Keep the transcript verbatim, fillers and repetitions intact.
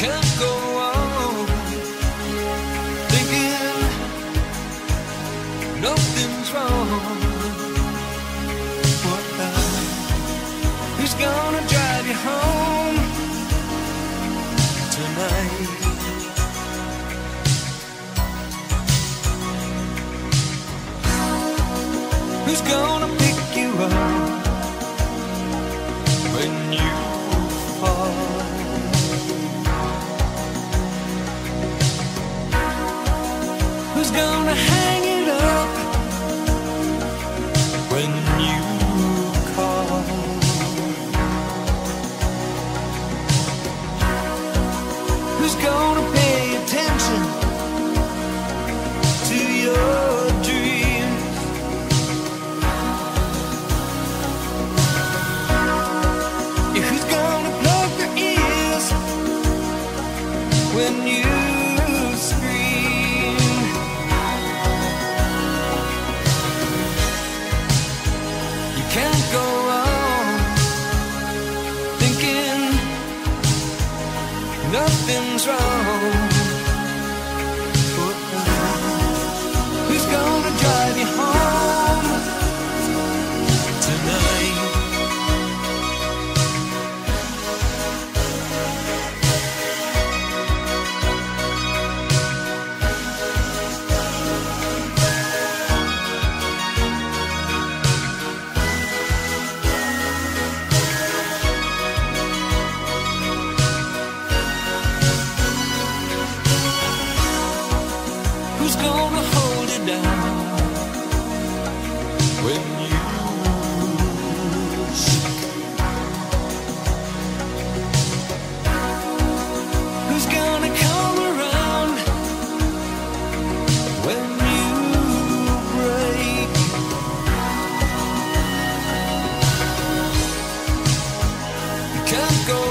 can't go on thinking nothing's wrong. What the, who's gonna drive you home tonight? Who's gonna pick you up when you fall? Who's gonna hang it up when you call? Who's gonna pay attention to your dreams? Yeah, who's gonna plug their ears when you can't go on thinking nothing's wrong. Who's gonna drive you home tonight? Who's gonna hold you down when you're sick? Who's gonna come around when you break? You can't go